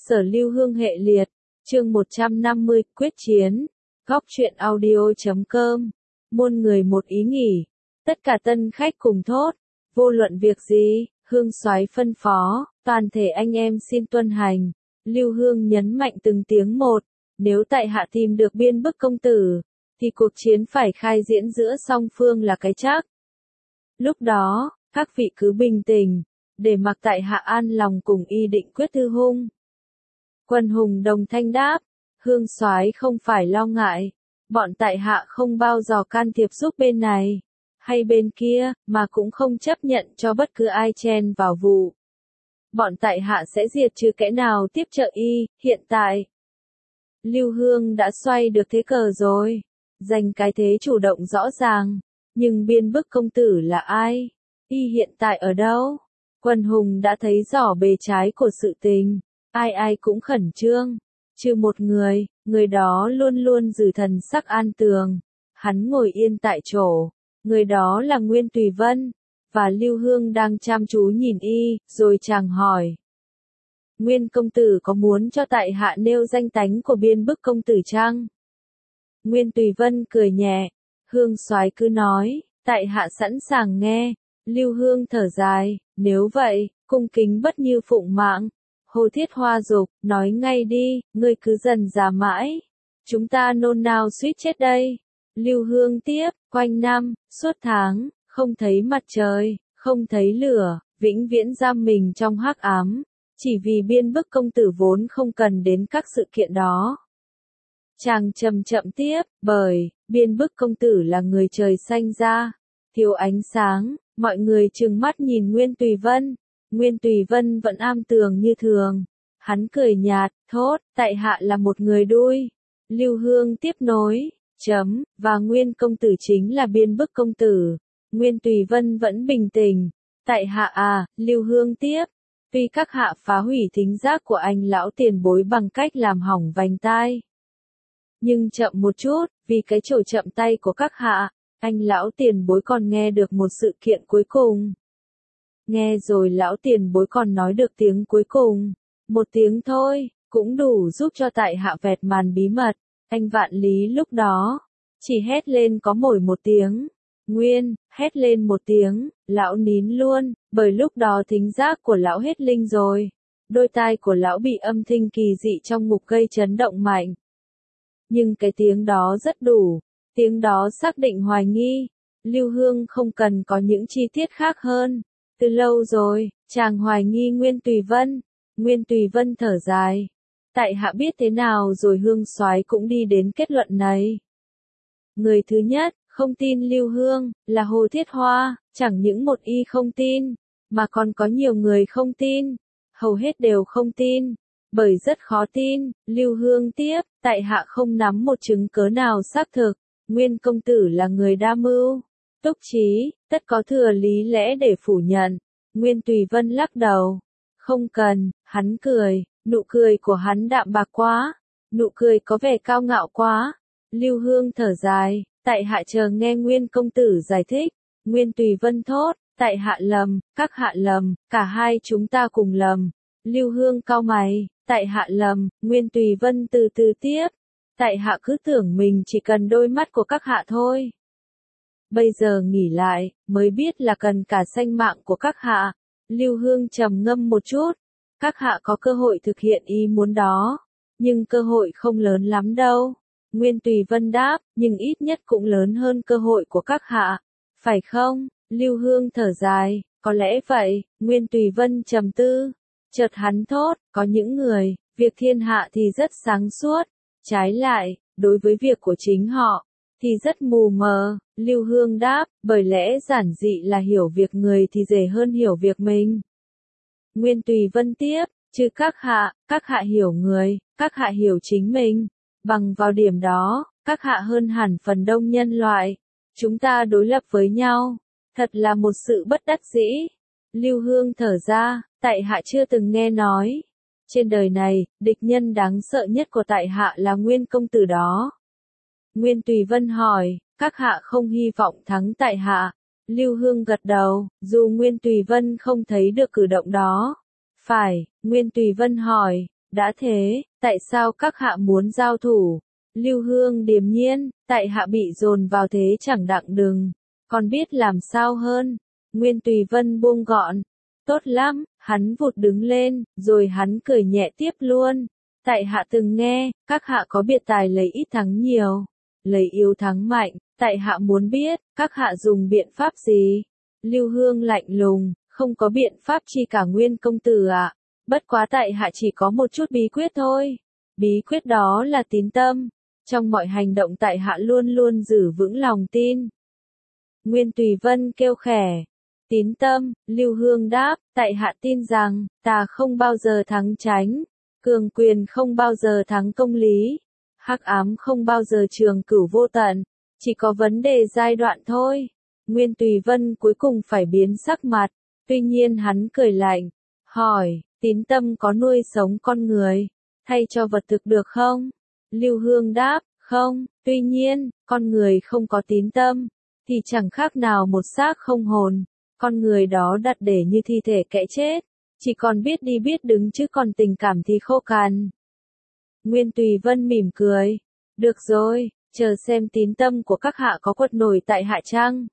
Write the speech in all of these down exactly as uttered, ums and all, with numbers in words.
Sở Lưu Hương hệ liệt, chương một trăm năm mươi, quyết chiến, góc truyện audio chấm com, muôn người một ý nghỉ, tất cả tân khách cùng thốt, vô luận việc gì, Hương soái phân phó, toàn thể anh em xin tuân hành, Lưu Hương nhấn mạnh từng tiếng một, nếu tại hạ tìm được biên bức công tử, thì cuộc chiến phải khai diễn giữa song phương là cái chắc. Lúc đó, các vị cứ bình tĩnh, để mặc tại hạ an lòng cùng y định quyết thư hung. Quân hùng đồng thanh đáp, Hương soái không phải lo ngại, bọn tại hạ không bao giờ can thiệp giúp bên này, hay bên kia, mà cũng không chấp nhận cho bất cứ ai chen vào vụ. Bọn tại hạ sẽ diệt trừ kẻ nào tiếp trợ y, hiện tại. Lưu Hương đã xoay được thế cờ rồi, giành cái thế chủ động rõ ràng, nhưng biên bức công tử là ai? Y hiện tại ở đâu? Quân hùng đã thấy rõ bề trái của sự tình, ai ai cũng khẩn trương, trừ một người, người đó luôn luôn giữ thần sắc an tường, hắn ngồi yên tại chỗ, người đó là Nguyên Tùy Vân, và Lưu Hương đang chăm chú nhìn y, rồi chàng hỏi. Nguyên công tử có muốn cho tại hạ nêu danh tánh của biên bức công tử chăng? Nguyên Tùy Vân cười nhẹ, Hương soái cứ nói, tại hạ sẵn sàng nghe. Lưu Hương thở dài, nếu vậy, cung kính bất như phụng mạng. Hồ Thiết Hoa dục, nói ngay đi, ngươi cứ dần già mãi. Chúng ta nôn nao suýt chết đây. Lưu Hương tiếp, quanh năm, suốt tháng, không thấy mặt trời, không thấy lửa, vĩnh viễn giam mình trong hắc ám. Chỉ vì biên bức công tử vốn không cần đến các sự kiện đó. Chàng chậm chậm tiếp, bởi, biên bức công tử là người trời xanh ra, thiếu ánh sáng. Mọi người trừng mắt nhìn Nguyên Tùy Vân, Nguyên Tùy Vân vẫn am tường như thường. Hắn cười nhạt, thốt, tại hạ là một người đuôi. Lưu Hương tiếp nối, chấm, và Nguyên công tử chính là biên bức công tử. Nguyên Tùy Vân vẫn bình tĩnh, tại hạ à, Lưu Hương tiếp. Tuy các hạ phá hủy thính giác của anh lão tiền bối bằng cách làm hỏng vành tai. Nhưng chậm một chút, vì cái chổi chậm tay của các hạ. Anh lão tiền bối còn nghe được một sự kiện cuối cùng. Nghe rồi lão tiền bối còn nói được tiếng cuối cùng. Một tiếng thôi, cũng đủ giúp cho tại hạ vẹt màn bí mật. Anh Vạn Lý lúc đó, chỉ hét lên có mỗi một tiếng. Nguyên, hét lên một tiếng, lão nín luôn, bởi lúc đó thính giác của lão hết linh rồi. Đôi tai của lão bị âm thanh kỳ dị trong ngục gây chấn động mạnh. Nhưng cái tiếng đó rất đủ. Tiếng đó xác định hoài nghi, Lưu Hương không cần có những chi tiết khác hơn. Từ lâu rồi, chàng hoài nghi Nguyên Tùy Vân. Nguyên Tùy Vân thở dài. Tại hạ biết thế nào rồi Hương soái cũng đi đến kết luận này. Người thứ nhất, không tin Lưu Hương, là Hồ Thiết Hoa, chẳng những một y không tin, mà còn có nhiều người không tin. Hầu hết đều không tin, bởi rất khó tin. Lưu Hương tiếp, tại hạ không nắm một chứng cớ nào xác thực. Nguyên công tử là người đa mưu, túc trí, tất có thừa lý lẽ để phủ nhận. Nguyên Tùy Vân lắc đầu. Không cần, hắn cười, nụ cười của hắn đạm bạc quá, nụ cười có vẻ cao ngạo quá. Lưu Hương thở dài, tại hạ chờ nghe Nguyên công tử giải thích. Nguyên Tùy Vân thốt, tại hạ lầm, các hạ lầm, cả hai chúng ta cùng lầm. Lưu Hương cau mày, tại hạ lầm. Nguyên Tùy Vân từ từ tiếp. Tại hạ cứ tưởng mình chỉ cần đôi mắt của các hạ thôi. Bây giờ nghĩ lại, mới biết là cần cả sanh mạng của các hạ. Lưu Hương trầm ngâm một chút. Các hạ có cơ hội thực hiện ý muốn đó. Nhưng cơ hội không lớn lắm đâu. Nguyên Tùy Vân đáp, nhưng ít nhất cũng lớn hơn cơ hội của các hạ. Phải không? Lưu Hương thở dài, có lẽ vậy. Nguyên Tùy Vân trầm tư. Chợt hắn thốt, có những người, việc thiên hạ thì rất sáng suốt. Trái lại, đối với việc của chính họ, thì rất mù mờ. Lưu Hương đáp, bởi lẽ giản dị là hiểu việc người thì dễ hơn hiểu việc mình. Nguyên Tùy Vân tiếp, chứ các hạ, các hạ hiểu người, các hạ hiểu chính mình. Bằng vào điểm đó, các hạ hơn hẳn phần đông nhân loại. Chúng ta đối lập với nhau. Thật là một sự bất đắc dĩ. Lưu Hương thở ra, tại hạ chưa từng nghe nói. Trên đời này, địch nhân đáng sợ nhất của tại hạ là Nguyên công tử đó. Nguyên Tùy Vân hỏi, các hạ không hy vọng thắng tại hạ. Lưu Hương gật đầu, dù Nguyên Tùy Vân không thấy được cử động đó. Phải, Nguyên Tùy Vân hỏi, Đã thế, tại sao các hạ muốn giao thủ? Lưu Hương điềm nhiên, tại hạ bị dồn vào thế chẳng đặng đừng, còn biết làm sao hơn. Nguyên Tùy Vân buông gọn, tốt lắm, hắn vụt đứng lên, rồi hắn cười nhẹ tiếp luôn. Tại hạ từng nghe, các hạ có biệt tài lấy ít thắng nhiều, lấy yếu thắng mạnh, tại hạ muốn biết, các hạ dùng biện pháp gì? Lưu Hương lạnh lùng, không có biện pháp chi cả Nguyên công tử ạ, bất quá tại hạ chỉ có một chút bí quyết thôi. Bí quyết đó là tín tâm, trong mọi hành động tại hạ luôn luôn giữ vững lòng tin. Nguyên Tùy Vân kêu khẽ, tín tâm, Lưu Hương đáp, tại hạ tin rằng, tà không bao giờ thắng chánh, cường quyền không bao giờ thắng công lý, hắc ám không bao giờ trường cửu vô tận, chỉ có vấn đề giai đoạn thôi. Nguyên Tùy Vân cuối cùng phải biến sắc mặt, tuy nhiên hắn cười lạnh, hỏi, tín tâm có nuôi sống con người, thay cho vật thực được không? Lưu Hương đáp, không, tuy nhiên, con người không có tín tâm, thì chẳng khác nào một xác không hồn, con người đó đặt để như thi thể kẻ chết, chỉ còn biết đi biết đứng chứ còn tình cảm thì khô cằn. Nguyên Tùy Vân mỉm cười, được rồi, chờ xem tín tâm của các hạ có quật nổi tại hạ chăng?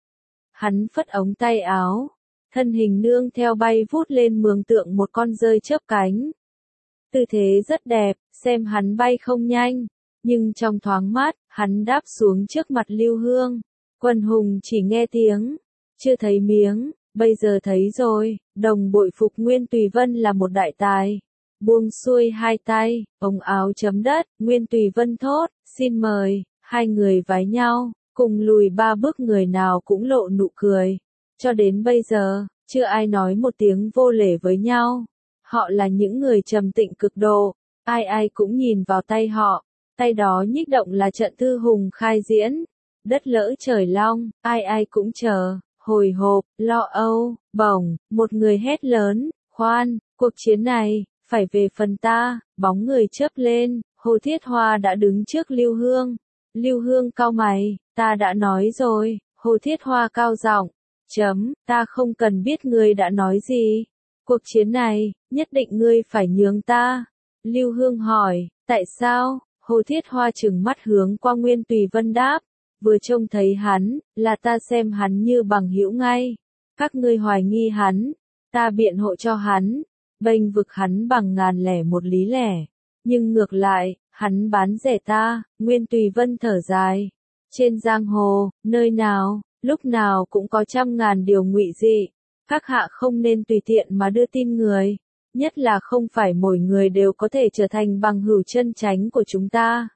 Hắn phất ống tay áo, thân hình nương theo bay vút lên mường tượng một con dơi chớp cánh. Tư thế rất đẹp, xem hắn bay không nhanh, nhưng trong thoáng mát, hắn đáp xuống trước mặt Lưu Hương. Quần hùng chỉ nghe tiếng, chưa thấy miếng, bây giờ thấy rồi, đồng bội phục Nguyên Tùy Vân là một đại tài. Buông xuôi hai tay, ống áo chấm đất, Nguyên Tùy Vân thốt, xin mời, hai người vái nhau, cùng lùi ba bước người nào cũng lộ nụ cười. Cho đến bây giờ, chưa ai nói một tiếng vô lễ với nhau. Họ là những người trầm tĩnh cực độ, ai ai cũng nhìn vào tay họ, tay đó nhích động là trận thư hùng khai diễn. Đất lỡ trời long, ai ai cũng chờ, hồi hộp, lo âu, bỗng, một người hét lớn, khoan, cuộc chiến này, phải về phần ta, bóng người chớp lên, Hồ Thiết Hoa đã đứng trước Lưu Hương. Lưu Hương cau mày, ta đã nói rồi, Hồ Thiết Hoa cao giọng, chấm, ta không cần biết ngươi đã nói gì. Cuộc chiến này, nhất định ngươi phải nhường ta. Lưu Hương hỏi, tại sao? Hồ Thiết Hoa trừng mắt hướng qua Nguyên Tùy Vân đáp, vừa trông thấy hắn, là ta xem hắn như bằng hữu ngay. Các ngươi hoài nghi hắn, ta biện hộ cho hắn, bênh vực hắn bằng ngàn lẻ một lý lẽ. Nhưng ngược lại, hắn bán rẻ ta. Nguyên Tùy Vân thở dài. Trên giang hồ, nơi nào, lúc nào cũng có trăm ngàn điều ngụy dị. Các hạ không nên tùy tiện mà đưa tin người. Nhất là không phải mỗi người đều có thể trở thành bằng hữu chân chánh của chúng ta.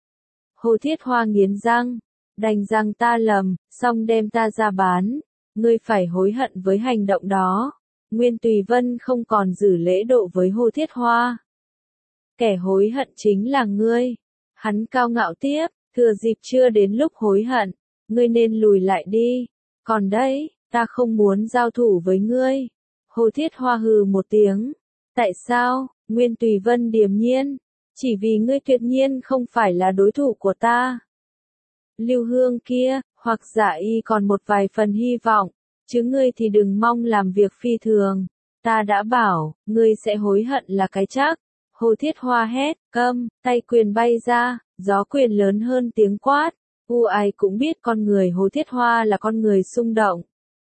Hồ Thiết Hoa nghiến răng, đành rằng ta lầm, xong đem ta ra bán. Ngươi phải hối hận với hành động đó. Nguyên Tùy Vân không còn giữ lễ độ với Hồ Thiết Hoa. Kẻ hối hận chính là ngươi. Hắn cao ngạo tiếp, thừa dịp chưa đến lúc hối hận, ngươi nên lùi lại đi. Còn đấy, ta không muốn giao thủ với ngươi. Hồ Thiết Hoa hừ một tiếng. Tại sao? Nguyên Tùy Vân điềm nhiên. Chỉ vì ngươi tuyệt nhiên không phải là đối thủ của ta. Lưu Hương kia, hoặc giả y còn một vài phần hy vọng, chứ ngươi thì đừng mong làm việc phi thường. Ta đã bảo, ngươi sẽ hối hận là cái chắc. Hồ Thiết Hoa hét, câm, tay quyền bay ra, gió quyền lớn hơn tiếng quát. U ai cũng biết con người Hồ Thiết Hoa là con người xung động.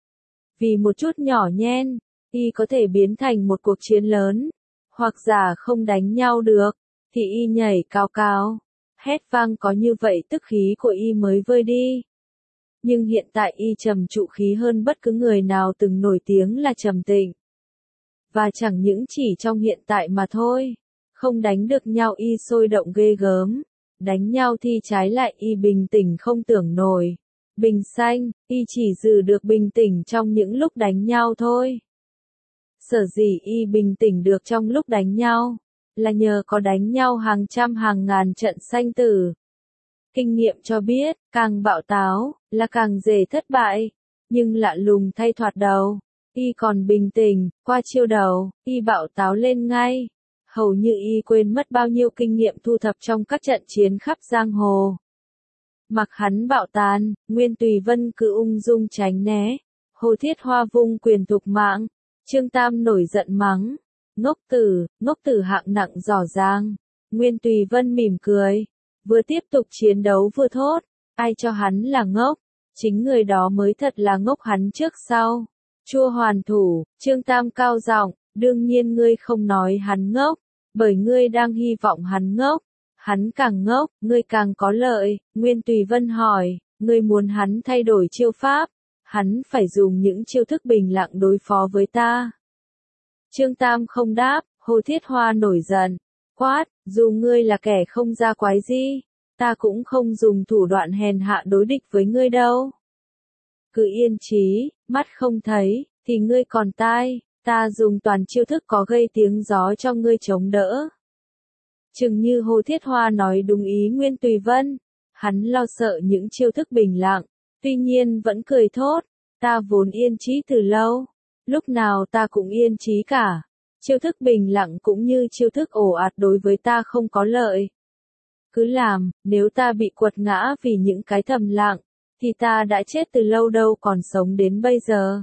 Vì một chút nhỏ nhen, y có thể biến thành một cuộc chiến lớn. Hoặc giả không đánh nhau được, thì y nhảy cao cao. Hét vang có như vậy tức khí của y mới vơi đi. Nhưng hiện tại y trầm trụ khí hơn bất cứ người nào từng nổi tiếng là trầm tĩnh. Và chẳng những chỉ trong hiện tại mà thôi. Không đánh được nhau y sôi động ghê gớm. Đánh nhau thì trái lại y bình tĩnh không tưởng nổi. Bình xanh, y chỉ giữ được bình tĩnh trong những lúc đánh nhau thôi. Sở dĩ y bình tĩnh được trong lúc đánh nhau, là nhờ có đánh nhau hàng trăm hàng ngàn trận sanh tử. Kinh nghiệm cho biết, càng bạo táo, là càng dễ thất bại. Nhưng lạ lùng thay thoạt đầu, y còn bình tĩnh, qua chiêu đầu, y bạo táo lên ngay. Hầu như y quên mất bao nhiêu kinh nghiệm thu thập trong các trận chiến khắp giang hồ. Mặc hắn bạo tàn, Nguyên Tùy Vân cứ ung dung tránh né. Hồ Thiết Hoa vung quyền thục mạng. Trương Tam nổi giận mắng. Ngốc tử, ngốc tử hạng nặng giỏ giang. Nguyên Tùy Vân mỉm cười, vừa tiếp tục chiến đấu vừa thốt, ai cho hắn là ngốc, chính người đó mới thật là ngốc hắn trước sau. Chua hoàn thủ, Trương Tam cao giọng, đương nhiên ngươi không nói hắn ngốc, bởi ngươi đang hy vọng hắn ngốc, hắn càng ngốc, ngươi càng có lợi. Nguyên Tùy Vân hỏi, ngươi muốn hắn thay đổi chiêu pháp, hắn phải dùng những chiêu thức bình lặng đối phó với ta. Trương Tam không đáp, Hồ Thiết Hoa nổi giận, quát, dù ngươi là kẻ không ra quái gì, ta cũng không dùng thủ đoạn hèn hạ đối địch với ngươi đâu. Cứ yên trí, mắt không thấy, thì ngươi còn tai, ta dùng toàn chiêu thức có gây tiếng gió cho ngươi chống đỡ. Chừng như Hồ Thiết Hoa nói đúng ý Nguyên Tùy Vân, hắn lo sợ những chiêu thức bình lặng, tuy nhiên vẫn cười thốt, ta vốn yên trí từ lâu, lúc nào ta cũng yên trí cả, chiêu thức bình lặng cũng như chiêu thức ồ ạt đối với ta không có lợi. Cứ làm, nếu ta bị quật ngã vì những cái thầm lặng, thì ta đã chết từ lâu đâu còn sống đến bây giờ.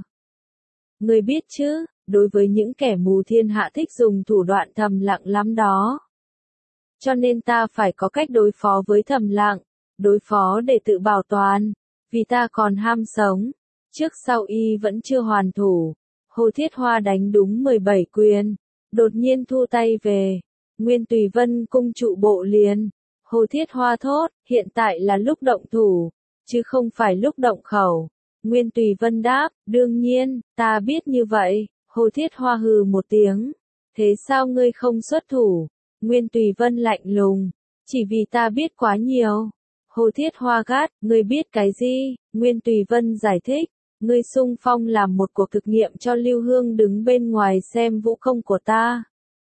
Ngươi biết chứ, đối với những kẻ mù thiên hạ thích dùng thủ đoạn thầm lặng lắm đó. Cho nên ta phải có cách đối phó với thầm lặng, đối phó để tự bảo toàn, vì ta còn ham sống. Trước sau y vẫn chưa hoàn thủ, Hồ Thiết Hoa đánh đúng mười bảy quyền, đột nhiên thu tay về. Nguyên Tùy Vân cung trụ bộ liền. Hồ Thiết Hoa thốt, hiện tại là lúc động thủ, chứ không phải lúc động khẩu. Nguyên Tùy Vân đáp, đương nhiên, ta biết như vậy. Hồ Thiết Hoa hừ một tiếng, thế sao ngươi không xuất thủ? Nguyên Tùy Vân lạnh lùng, chỉ vì ta biết quá nhiều. Hồ Thiết Hoa gắt, ngươi biết cái gì? Nguyên Tùy Vân giải thích, ngươi xung phong làm một cuộc thực nghiệm cho Lưu Hương đứng bên ngoài xem vũ công của ta,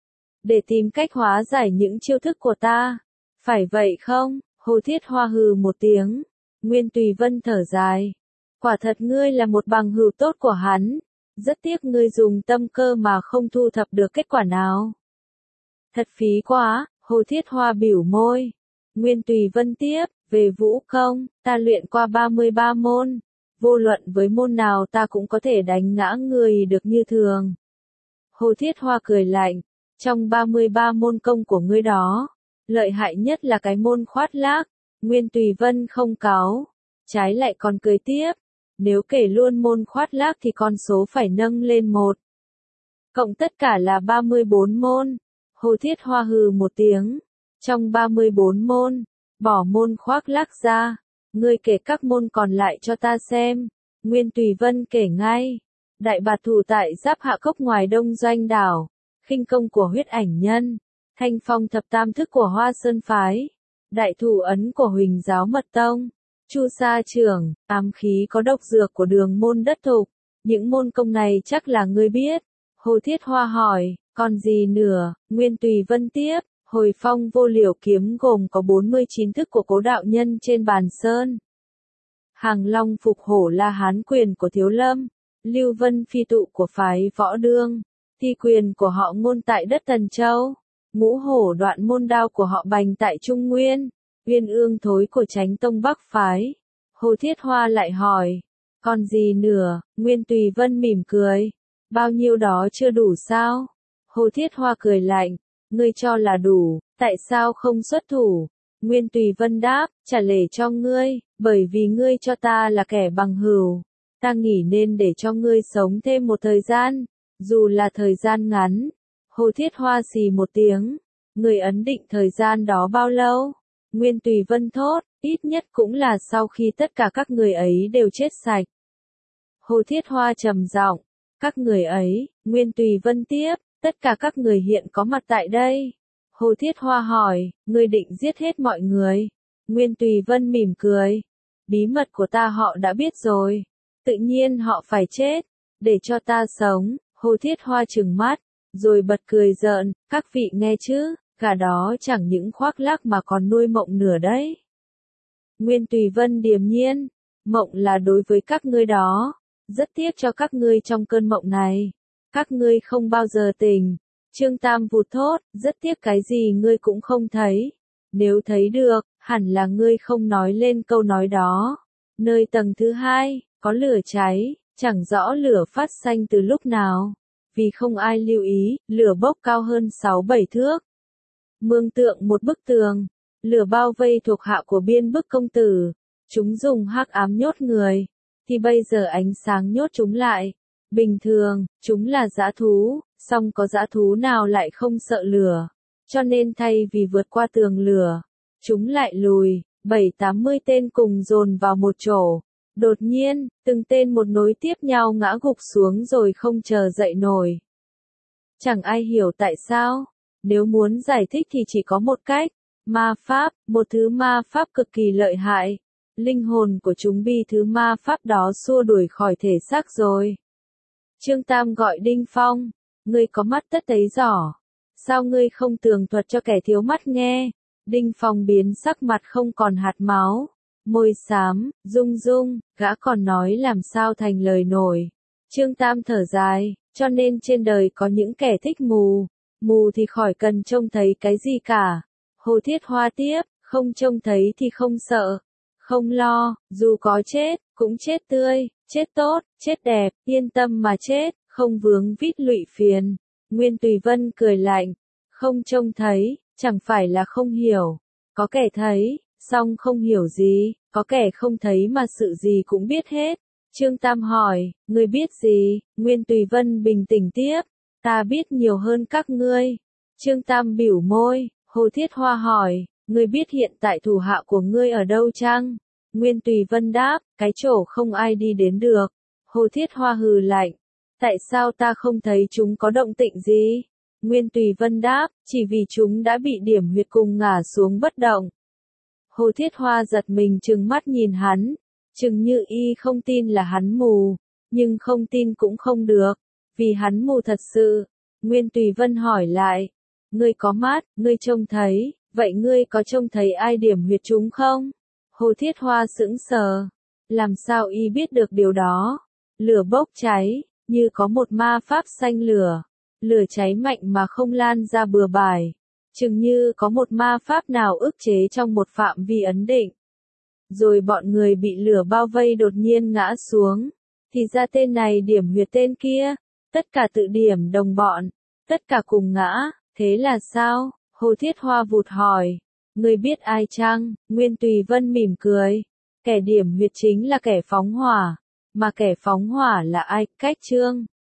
để tìm cách hóa giải những chiêu thức của ta. Phải vậy không? Hồ Thiết Hoa hừ một tiếng. Nguyên Tùy Vân thở dài, quả thật ngươi là một bằng hữu tốt của hắn, rất tiếc ngươi dùng tâm cơ mà không thu thập được kết quả nào. Thật phí quá. Hồ Thiết Hoa biểu môi. Nguyên Tùy Vân tiếp, về vũ công, ta luyện qua ba mươi ba môn, vô luận với môn nào ta cũng có thể đánh ngã người được như thường. Hồ Thiết Hoa cười lạnh, trong ba mươi ba môn công của ngươi đó, lợi hại nhất là cái môn khoát lác. Nguyên Tùy Vân không cáu, trái lại còn cười tiếp, nếu kể luôn môn khoát lác thì con số phải nâng lên một. Cộng tất cả là ba mươi bốn môn. Hồ Thiết Hoa hừ một tiếng, trong ba mươi bốn môn, bỏ môn khoác lác ra, ngươi kể các môn còn lại cho ta xem. Nguyên Tùy Vân kể ngay, đại bạt thủ tại Giáp Hạ Cốc ngoài Đông Doanh đảo, khinh công của Huyết Ảnh Nhân, thanh phong thập tam thức của Hoa Sơn Phái, đại thủ ấn của Huỳnh Giáo Mật Tông, Chu Sa Trưởng, ám khí có độc dược của Đường Môn Đất Thục. Những môn công này chắc là ngươi biết. Hồ Thiết Hoa hỏi, còn gì nữa? Nguyên Tùy Vân tiếp, Hồi Phong Vô Liễu kiếm gồm có bốn mươi chín thức của Cố đạo nhân trên bàn sơn. Hàng Long Phục Hổ La Hán quyền của Thiếu Lâm, Lưu Vân Phi tụ của phái Võ Đương, Thi quyền của họ Ngôn tại đất Tần Châu, Ngũ Hổ Đoạn môn đao của họ Bành tại Trung Nguyên, Uyên Ương Thối của Chánh Tông Bắc phái. Hồ Thiết Hoa lại hỏi, còn gì nữa? Nguyên Tùy Vân mỉm cười, bao nhiêu đó chưa đủ sao? Hồ Thiết Hoa cười lạnh, ngươi cho là đủ, tại sao không xuất thủ? Nguyên Tùy Vân đáp, trả lễ cho ngươi, bởi vì ngươi cho ta là kẻ bằng hữu, ta nghĩ nên để cho ngươi sống thêm một thời gian, dù là thời gian ngắn. Hồ Thiết Hoa xì một tiếng, ngươi ấn định thời gian đó bao lâu? Nguyên Tùy Vân thốt, ít nhất cũng là sau khi tất cả các người ấy đều chết sạch. Hồ Thiết Hoa trầm giọng, các người ấy. Nguyên Tùy Vân tiếp, tất cả các người hiện có mặt tại đây. Hồ Thiết Hoa hỏi, ngươi định giết hết mọi người? Nguyên Tùy Vân mỉm cười, bí mật của ta họ đã biết rồi, tự nhiên họ phải chết, để cho ta sống. Hồ Thiết Hoa trừng mắt, rồi bật cười giỡn, các vị nghe chứ, cả đó chẳng những khoác lác mà còn nuôi mộng nửa đấy. Nguyên Tùy Vân điềm nhiên, mộng là đối với các ngươi đó, rất tiếc cho các ngươi trong cơn mộng này, các ngươi không bao giờ tỉnh. Trương Tam vụt thốt, rất tiếc cái gì ngươi cũng không thấy, nếu thấy được, hẳn là ngươi không nói lên câu nói đó. Nơi tầng thứ hai, có lửa cháy, chẳng rõ lửa phát xanh từ lúc nào. vì không ai lưu ý, lửa bốc cao hơn sáu bảy thước. Mương tượng một bức tường, lửa bao vây thuộc hạ của biên bức công tử, chúng dùng hắc ám nhốt người, thì bây giờ ánh sáng nhốt chúng lại. Bình thường, chúng là dã thú, song có dã thú nào lại không sợ lửa, cho nên thay vì vượt qua tường lửa, chúng lại lùi, bảy tám mươi tên cùng dồn vào một chỗ. Đột nhiên, từng tên một nối tiếp nhau ngã gục xuống rồi không chờ dậy nổi. Chẳng ai hiểu tại sao. Nếu muốn giải thích thì chỉ có một cách. Ma pháp, một thứ ma pháp cực kỳ lợi hại. Linh hồn của chúng bị thứ ma pháp đó xua đuổi khỏi thể xác rồi. Trương Tam gọi Đinh Phong. Ngươi có mắt tất thấy rõ. Sao ngươi không tường thuật cho kẻ thiếu mắt nghe? Đinh Phong biến sắc mặt không còn hạt máu. Môi xám, rung rung, gã còn nói làm sao thành lời nổi. Trương Tam thở dài, cho nên trên đời có những kẻ thích mù. Mù thì khỏi cần trông thấy cái gì cả. Hồ Thiết Hoa tiếp, không trông thấy thì không sợ. Không lo, dù có chết, cũng chết tươi, chết tốt, chết đẹp, yên tâm mà chết, không vướng vít lụy phiền. Nguyên Tùy Vân cười lạnh, không trông thấy, chẳng phải là không hiểu. Có kẻ thấy, song không hiểu gì, có kẻ không thấy mà sự gì cũng biết hết. Trương Tam hỏi, ngươi biết gì? Nguyên Tùy Vân bình tĩnh tiếp, ta biết nhiều hơn các ngươi. Trương Tam bĩu môi, Hồ Thiết Hoa hỏi, ngươi biết hiện tại thủ hạ của ngươi ở đâu chăng? Nguyên Tùy Vân đáp, cái chỗ không ai đi đến được. Hồ Thiết Hoa hừ lạnh, tại sao ta không thấy chúng có động tĩnh gì? Nguyên Tùy Vân đáp, chỉ vì chúng đã bị điểm huyệt cùng ngả xuống bất động. Hồ Thiết Hoa giật mình trừng mắt nhìn hắn, chừng như y không tin là hắn mù, nhưng không tin cũng không được, vì hắn mù thật sự. Nguyên Tùy Vân hỏi lại, ngươi có mắt, ngươi trông thấy, vậy ngươi có trông thấy ai điểm huyệt chúng không? Hồ Thiết Hoa sững sờ, làm sao y biết được điều đó? Lửa bốc cháy, như có một ma pháp xanh lửa, lửa cháy mạnh mà không lan ra bừa bãi. Chừng như có một ma pháp nào ức chế trong một phạm vi ấn định. Rồi bọn người bị lửa bao vây đột nhiên ngã xuống. Thì ra tên này điểm huyệt tên kia. Tất cả tự điểm đồng bọn. Tất cả cùng ngã. Thế là sao? Hồ Thiết Hoa vụt hỏi. Ngươi biết ai chăng? Nguyên Tùy Vân mỉm cười. Kẻ điểm huyệt chính là kẻ phóng hỏa. Mà kẻ phóng hỏa là ai? Cách Trương.